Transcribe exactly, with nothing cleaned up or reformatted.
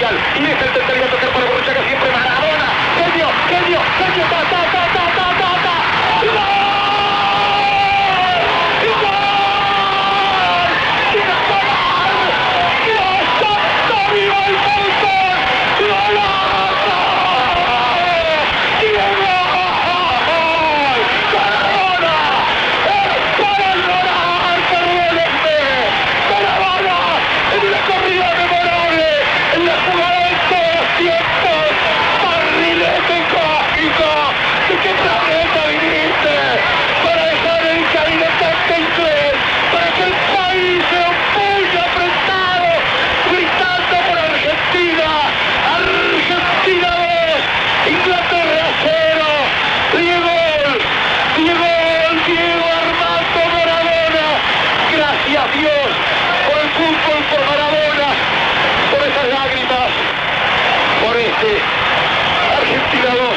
Mundial. Y deja el tercer a tocar para Borruchaga, siempre Maradona. Genio, genio, genio, ta, ta, ta, ta, ta, ta, ta. ¡Gol! Dios, por el fútbol, por Maradona, por esas lágrimas, por este Argentina dos.